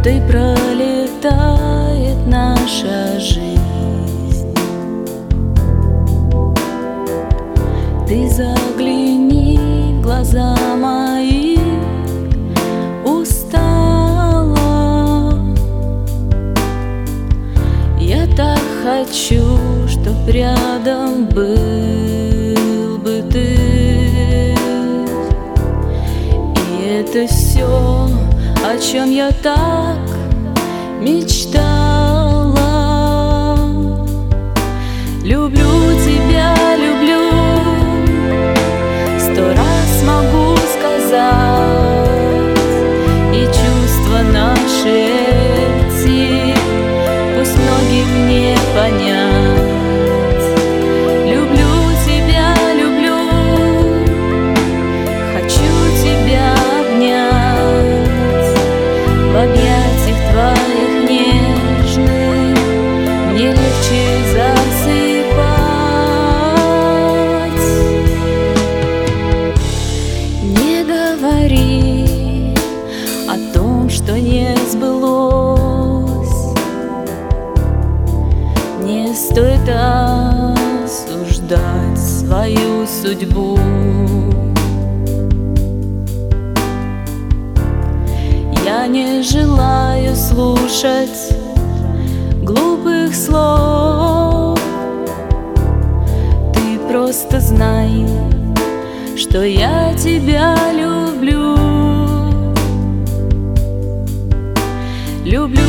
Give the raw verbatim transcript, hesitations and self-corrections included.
минутой пролетает наша жизнь. Ты загляни в глаза мои, устала. Я так хочу, чтоб рядом был бы ты. И это все, о чем я так мечтала. Люблю тебя, люблю, сто раз могу сказать. И чувства наши эти пусть многим не понять. Люблю тебя, люблю, хочу тебя обнять. В объятиях твоих нежных мне легче засыпать. Не говори о том, что не сбылось. Не стоит осуждать свою судьбу. Я не желаю слушать глупых слов. Ты просто знай, что я тебя люблю. Люблю